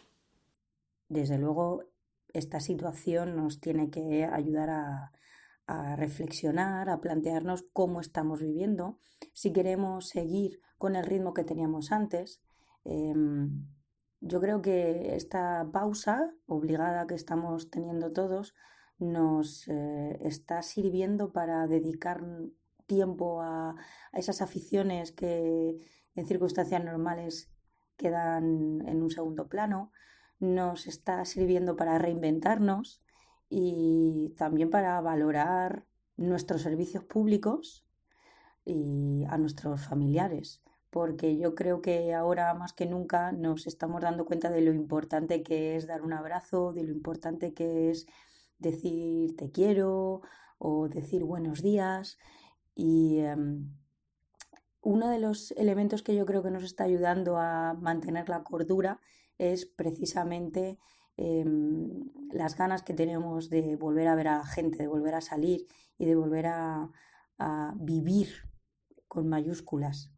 Desde luego, esta situación nos tiene que ayudar a, a reflexionar, a plantearnos cómo estamos viviendo, si queremos seguir con el ritmo que teníamos antes. Eh, yo creo que esta pausa obligada que estamos teniendo todos nos eh, está sirviendo para dedicar tiempo a, a esas aficiones que en circunstancias normales quedan en un segundo plano. Nos está sirviendo para reinventarnos y también para valorar nuestros servicios públicos y a nuestros familiares, porque yo creo que ahora más que nunca nos estamos dando cuenta de lo importante que es dar un abrazo, de lo importante que es decir te quiero o decir buenos días. Y um, uno de los elementos que yo creo que nos está ayudando a mantener la cordura es precisamente eh, las ganas que tenemos de volver a ver a la gente, de volver a salir y de volver a, a vivir con mayúsculas.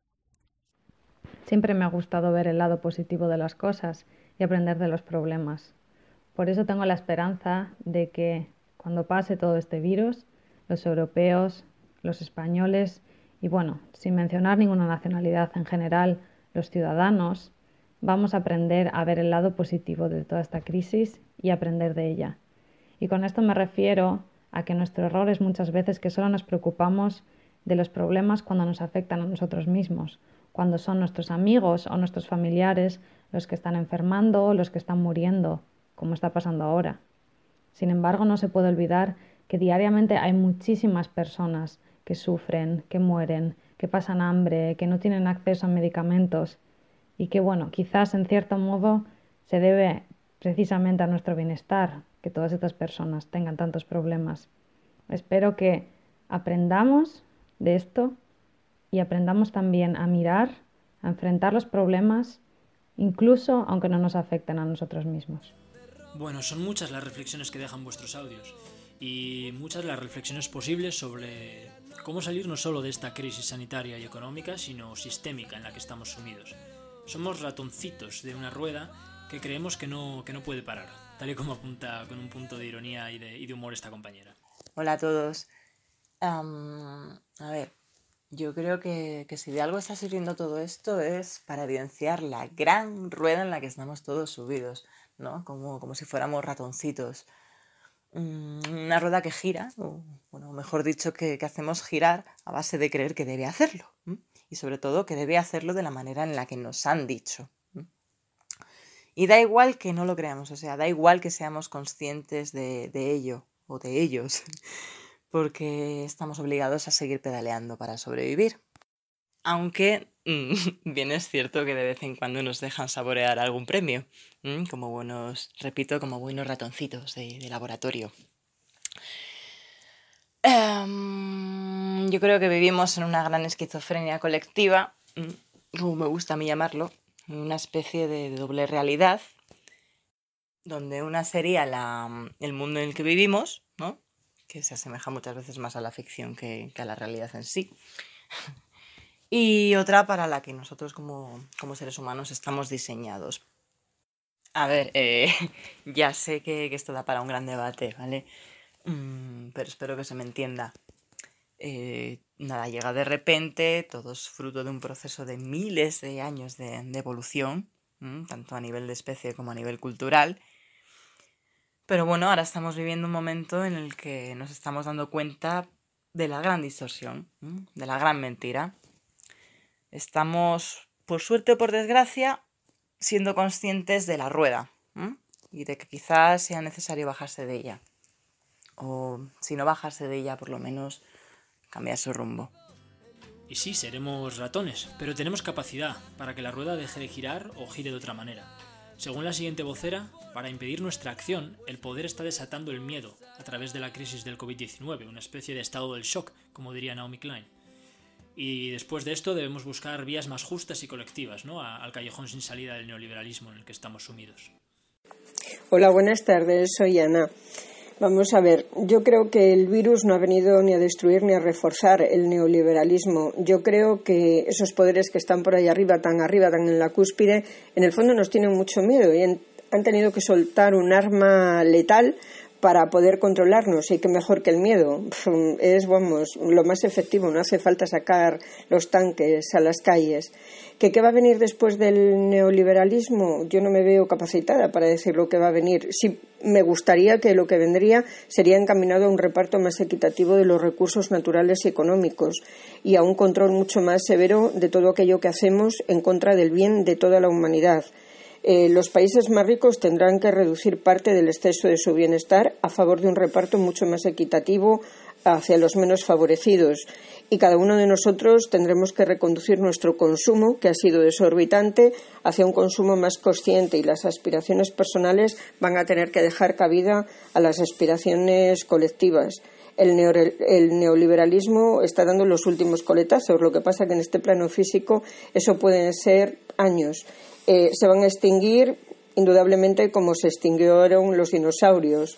Siempre me ha gustado ver el lado positivo de las cosas y aprender de los problemas. Por eso tengo la esperanza de que cuando pase todo este virus, los europeos, los españoles y bueno, sin mencionar ninguna nacionalidad en general, los ciudadanos, vamos a aprender a ver el lado positivo de toda esta crisis y aprender de ella. Y con esto me refiero a que nuestro error es muchas veces que solo nos preocupamos de los problemas cuando nos afectan a nosotros mismos, cuando son nuestros amigos o nuestros familiares los que están enfermando o los que están muriendo, como está pasando ahora. Sin embargo, no se puede olvidar que diariamente hay muchísimas personas que sufren, que mueren, que pasan hambre, que no tienen acceso a medicamentos y que, bueno, quizás en cierto modo se debe precisamente a nuestro bienestar que todas estas personas tengan tantos problemas. Espero que aprendamos de esto y aprendamos también a mirar, a enfrentar los problemas, incluso aunque no nos afecten a nosotros mismos. Bueno, son muchas las reflexiones que dejan vuestros audios y muchas las reflexiones posibles sobre cómo salir no solo de esta crisis sanitaria y económica, sino sistémica en la que estamos sumidos. Somos ratoncitos de una rueda que creemos que no, que no puede parar, tal y como apunta con un punto de ironía y de, y de humor esta compañera. Hola a todos. Um, a ver, yo creo que, que si de algo está sirviendo todo esto es para evidenciar la gran rueda en la que estamos todos subidos, ¿no? Como, como si fuéramos ratoncitos. Um, una rueda que gira, o bueno, mejor dicho, que, que hacemos girar a base de creer que debe hacerlo. ¿m? Y sobre todo que debe hacerlo de la manera en la que nos han dicho. ¿m? Y da igual que no lo creamos, o sea, da igual que seamos conscientes de, de ello o de ellos, porque estamos obligados a seguir pedaleando para sobrevivir. Aunque mmm, bien es cierto que de vez en cuando nos dejan saborear algún premio, mmm, como buenos, repito, como buenos ratoncitos de, de laboratorio. Um, yo creo que vivimos en una gran esquizofrenia colectiva, mmm, como me gusta a mí llamarlo, una especie de, de doble realidad, donde una sería la, el mundo en el que vivimos, ¿no? Que se asemeja muchas veces más a la ficción que, que a la realidad en sí. Y otra para la que nosotros como, como seres humanos estamos diseñados. A ver, eh, ya sé que, que esto da para un gran debate, ¿vale? Mm, pero espero que se me entienda. Eh, nada, llega de repente, todo es fruto de un proceso de miles de años de, de evolución, ¿m? Tanto a nivel de especie como a nivel cultural. Pero bueno, ahora estamos viviendo un momento en el que nos estamos dando cuenta de la gran distorsión, ¿m? De la gran mentira. Estamos, por suerte o por desgracia, siendo conscientes de la rueda, ¿m? Y de que quizás sea necesario bajarse de ella. O si no bajarse de ella, por lo menos cambiar su rumbo. Y sí, seremos ratones, pero tenemos capacidad para que la rueda deje de girar o gire de otra manera. Según la siguiente vocera, para impedir nuestra acción, el poder está desatando el miedo a través de la crisis del covid diecinueve, una especie de estado del shock, como diría Naomi Klein. Y después de esto debemos buscar vías más justas y colectivas, ¿no? A, al callejón sin salida del neoliberalismo en el que estamos sumidos. Hola, buenas tardes, soy Ana. Vamos a ver, yo creo que el virus no ha venido ni a destruir ni a reforzar el neoliberalismo. Yo creo que esos poderes que están por ahí arriba, tan arriba, tan en la cúspide, en el fondo nos tienen mucho miedo y han tenido que soltar un arma letal para poder controlarnos, y qué mejor que el miedo. Es, vamos, lo más efectivo, no hace falta sacar los tanques a las calles. ¿Que qué va a venir después del neoliberalismo? Yo no me veo capacitada para decir lo que va a venir. Sí, me gustaría que lo que vendría sería encaminado a un reparto más equitativo de los recursos naturales y económicos y a un control mucho más severo de todo aquello que hacemos en contra del bien de toda la humanidad. Eh, los países más ricos tendrán que reducir parte del exceso de su bienestar a favor de un reparto mucho más equitativo hacia los menos favorecidos. Y cada uno de nosotros tendremos que reconducir nuestro consumo, que ha sido desorbitante, hacia un consumo más consciente, y las aspiraciones personales van a tener que dejar cabida a las aspiraciones colectivas. El, neo, el neoliberalismo está dando los últimos coletazos. Lo que pasa que en este plano físico eso pueden ser años. Eh, se van a extinguir indudablemente como se extinguieron los dinosaurios.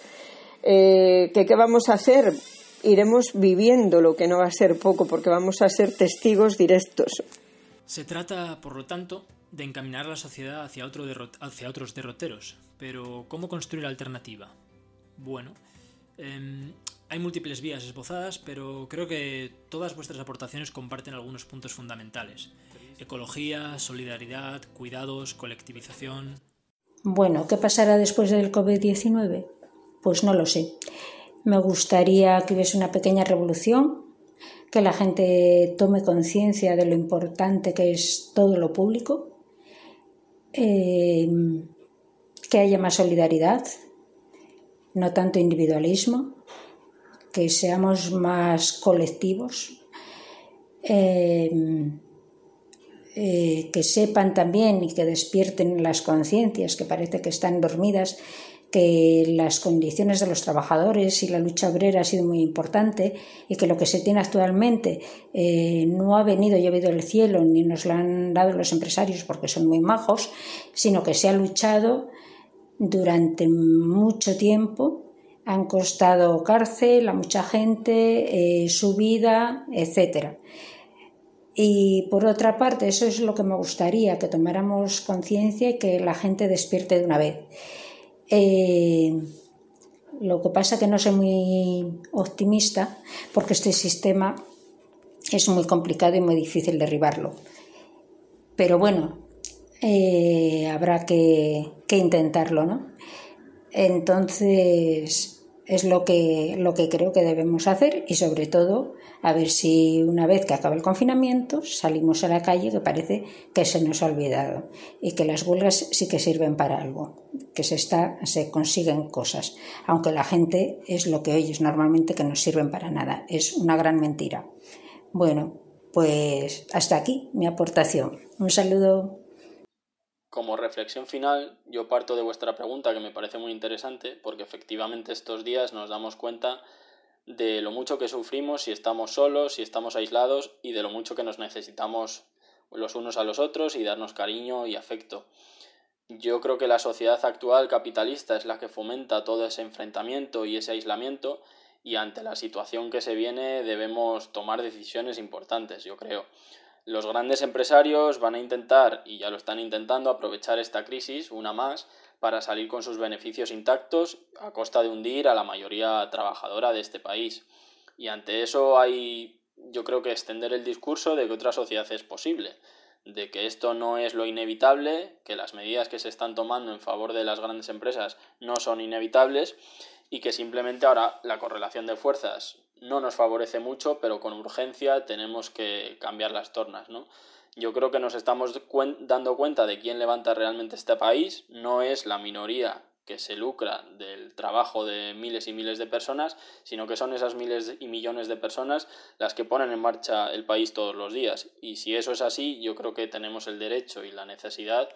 Eh, ¿qué, ¿Qué vamos a hacer? Iremos viviendo lo que no va a ser poco, porque vamos a ser testigos directos. Se trata, por lo tanto, de encaminar a la sociedad hacia, otro derrot- hacia otros derroteros. Pero, ¿cómo construir alternativa? Bueno, eh, hay múltiples vías esbozadas, pero creo que todas vuestras aportaciones comparten algunos puntos fundamentales. Ecología, solidaridad, cuidados, colectivización. Bueno, ¿qué pasará después del covid diecinueve? Pues no lo sé. Me gustaría que hubiese una pequeña revolución, que la gente tome conciencia de lo importante que es todo lo público, eh, que haya más solidaridad, no tanto individualismo, que seamos más colectivos. Eh, eh, que sepan también y que despierten las conciencias que parece que están dormidas, que las condiciones de los trabajadores y la lucha obrera ha sido muy importante y que lo que se tiene actualmente eh, no ha venido llovido del cielo ni nos lo han dado los empresarios porque son muy majos, sino que se ha luchado durante mucho tiempo, han costado cárcel a mucha gente, eh, su vida, etcétera. Y por otra parte, eso es lo que me gustaría, que tomáramos conciencia y que la gente despierte de una vez. Eh, lo que pasa es que no soy muy optimista porque este sistema es muy complicado y muy difícil derribarlo. Pero bueno, eh, habrá que, que intentarlo, ¿no? Entonces es lo que, lo que creo que debemos hacer y sobre todo a ver si una vez que acabe el confinamiento salimos a la calle, que parece que se nos ha olvidado, y que las huelgas sí que sirven para algo, que se, está, se consiguen cosas, aunque la gente es lo que oyes normalmente que no sirven para nada, es una gran mentira. Bueno, pues hasta aquí mi aportación. Un saludo. Como reflexión final, yo parto de vuestra pregunta, que me parece muy interesante, porque efectivamente estos días nos damos cuenta de lo mucho que sufrimos si estamos solos, si estamos aislados, y de lo mucho que nos necesitamos los unos a los otros y darnos cariño y afecto. Yo creo que la sociedad actual capitalista es la que fomenta todo ese enfrentamiento y ese aislamiento, y ante la situación que se viene debemos tomar decisiones importantes, yo creo. Los grandes empresarios van a intentar, y ya lo están intentando, aprovechar esta crisis, una más, para salir con sus beneficios intactos a costa de hundir a la mayoría trabajadora de este país. Y ante eso hay, yo creo que extender el discurso de que otra sociedad es posible, de que esto no es lo inevitable, que las medidas que se están tomando en favor de las grandes empresas no son inevitables y que simplemente ahora la correlación de fuerzas no nos favorece mucho, pero con urgencia tenemos que cambiar las tornas, ¿no? Yo creo que nos estamos cuen- dando cuenta de quién levanta realmente este país. No es la minoría que se lucra del trabajo de miles y miles de personas, sino que son esas miles y millones de personas las que ponen en marcha el país todos los días. Y si eso es así, yo creo que tenemos el derecho y la necesidad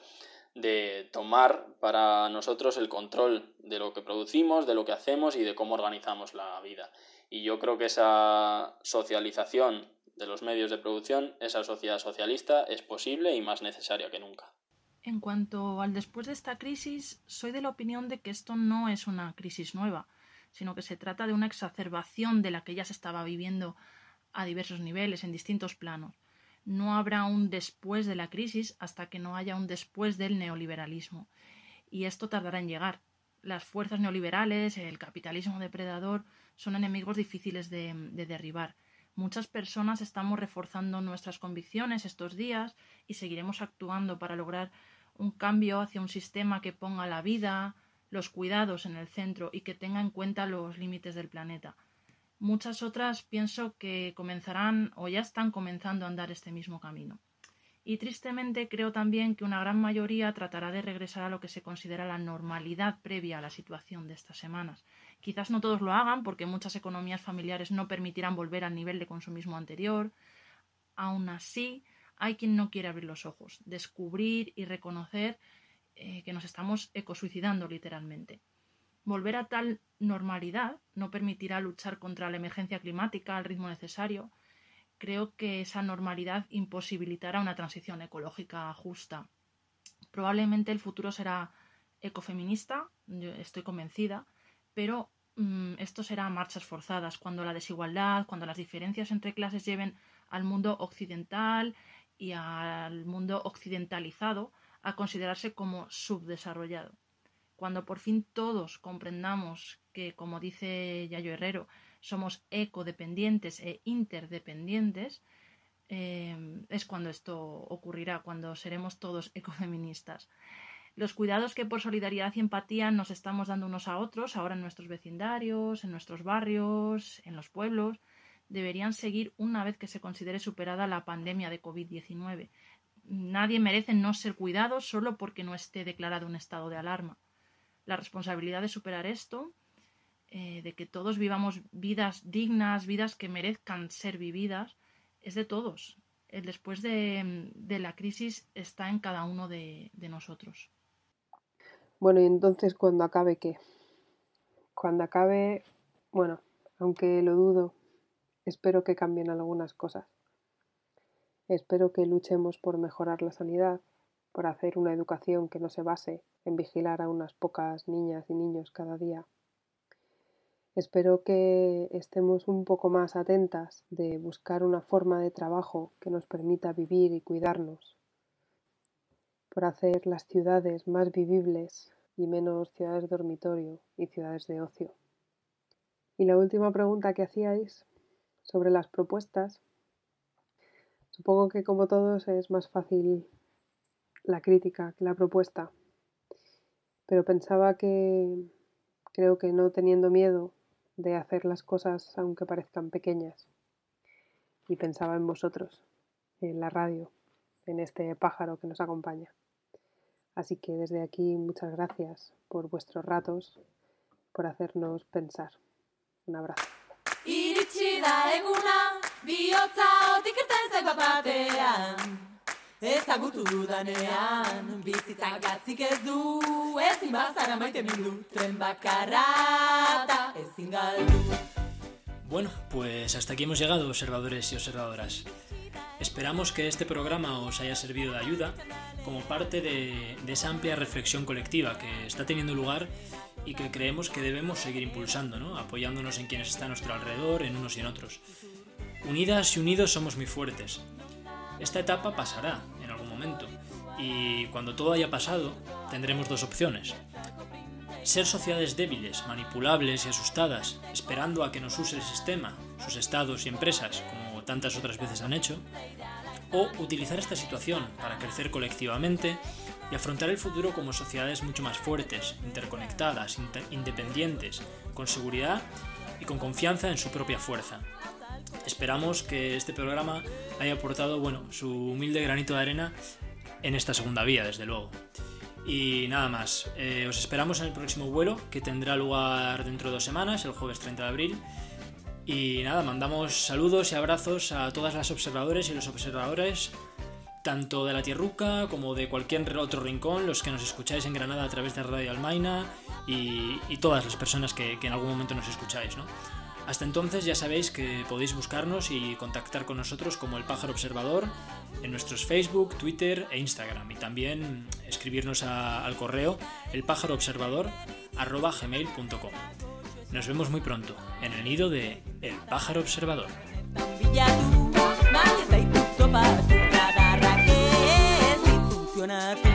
de tomar para nosotros el control de lo que producimos, de lo que hacemos y de cómo organizamos la vida. Y yo creo que esa socialización de los medios de producción, esa sociedad socialista, es posible y más necesaria que nunca. En cuanto al después de esta crisis, soy de la opinión de que esto no es una crisis nueva, sino que se trata de una exacerbación de la que ya se estaba viviendo a diversos niveles, en distintos planos. No habrá un después de la crisis hasta que no haya un después del neoliberalismo. Y esto tardará en llegar. Las fuerzas neoliberales, el capitalismo depredador, son enemigos difíciles de, de derribar. Muchas personas estamos reforzando nuestras convicciones estos días y seguiremos actuando para lograr un cambio hacia un sistema que ponga la vida, los cuidados en el centro y que tenga en cuenta los límites del planeta. Muchas otras pienso que comenzarán o ya están comenzando a andar este mismo camino. Y tristemente creo también que una gran mayoría tratará de regresar a lo que se considera la normalidad previa a la situación de estas semanas. Quizás no todos lo hagan porque muchas economías familiares no permitirán volver al nivel de consumismo anterior. Aún así, hay quien no quiere abrir los ojos, descubrir y reconocer eh, que nos estamos ecosuicidando literalmente. Volver a tal normalidad no permitirá luchar contra la emergencia climática al ritmo necesario. Creo que esa normalidad imposibilitará una transición ecológica justa. Probablemente el futuro será ecofeminista, yo estoy convencida, pero mmm, esto será a marchas forzadas, cuando la desigualdad, cuando las diferencias entre clases lleven al mundo occidental y al mundo occidentalizado a considerarse como subdesarrollado. Cuando por fin todos comprendamos que, como dice Yayo Herrero, somos ecodependientes e interdependientes, eh, es cuando esto ocurrirá, cuando seremos todos ecofeministas. Los cuidados que por solidaridad y empatía nos estamos dando unos a otros, ahora en nuestros vecindarios, en nuestros barrios, en los pueblos, deberían seguir una vez que se considere superada la pandemia de covid diecinueve. Nadie merece no ser cuidado solo porque no esté declarado un estado de alarma. La responsabilidad de superar esto, eh, de que todos vivamos vidas dignas, vidas que merezcan ser vividas, es de todos. el después de, de la crisis está en cada uno de, de nosotros. Bueno, y entonces, ¿cuando acabe qué? Cuando acabe, bueno, aunque lo dudo, espero que cambien algunas cosas. Espero que luchemos por mejorar la sanidad, por hacer una educación que no se base en vigilar a unas pocas niñas y niños cada día. Espero que estemos un poco más atentas de buscar una forma de trabajo que nos permita vivir y cuidarnos, por hacer las ciudades más vivibles y menos ciudades dormitorio y ciudades de ocio. Y la última pregunta que hacíais sobre las propuestas, supongo que como todos es más fácil la crítica que la propuesta, pero pensaba que creo que no teniendo miedo de hacer las cosas aunque parezcan pequeñas, y pensaba en vosotros, en la radio, en este pájaro que nos acompaña. Así que desde aquí muchas gracias por vuestros ratos, por hacernos pensar. Un abrazo. Iritsi da eguna, bihotza otik irten zait bat-batean. Ezagutu dudanean, bizitzak gatzik ez du, ezin bazara maite mindu, tren bakarra eta ezin galdu. Bueno, pues hasta aquí hemos llegado, observadores y observadoras. Esperamos que este programa os haya servido de ayuda como parte de, de esa amplia reflexión colectiva que está teniendo lugar y que creemos que debemos seguir impulsando, ¿no? Apoyándonos en quienes están a nuestro alrededor, en unos y en otros. Unidas y unidos somos muy fuertes. Esta etapa pasará en algún momento y cuando todo haya pasado tendremos dos opciones. Ser sociedades débiles, manipulables y asustadas, esperando a que nos use el sistema, sus estados y empresas, como tantas otras veces han hecho, o utilizar esta situación para crecer colectivamente y afrontar el futuro como sociedades mucho más fuertes, interconectadas, inter- independientes, con seguridad y con confianza en su propia fuerza. Esperamos que este programa haya aportado, bueno, su humilde granito de arena en esta segunda vía, desde luego. Y nada más, eh, os esperamos en el próximo vuelo, que tendrá lugar dentro de dos semanas, el jueves treinta de abril. Y nada, mandamos saludos y abrazos a todas las observadores y los observadores, tanto de la Tierruca como de cualquier otro rincón, los que nos escucháis en Granada a través de Radio Almaina y, y todas las personas que, que en algún momento nos escucháis, ¿no? Hasta entonces ya sabéis que podéis buscarnos y contactar con nosotros como El Pájaro Observador en nuestros Facebook, Twitter e Instagram, y también escribirnos a, al correo elpájaroobservador arroba gmail punto com. Nos vemos muy pronto en el nido de El Pájaro Observador. Bilatu, baina zaitu topatu, radarrak ez dit funtzionatu.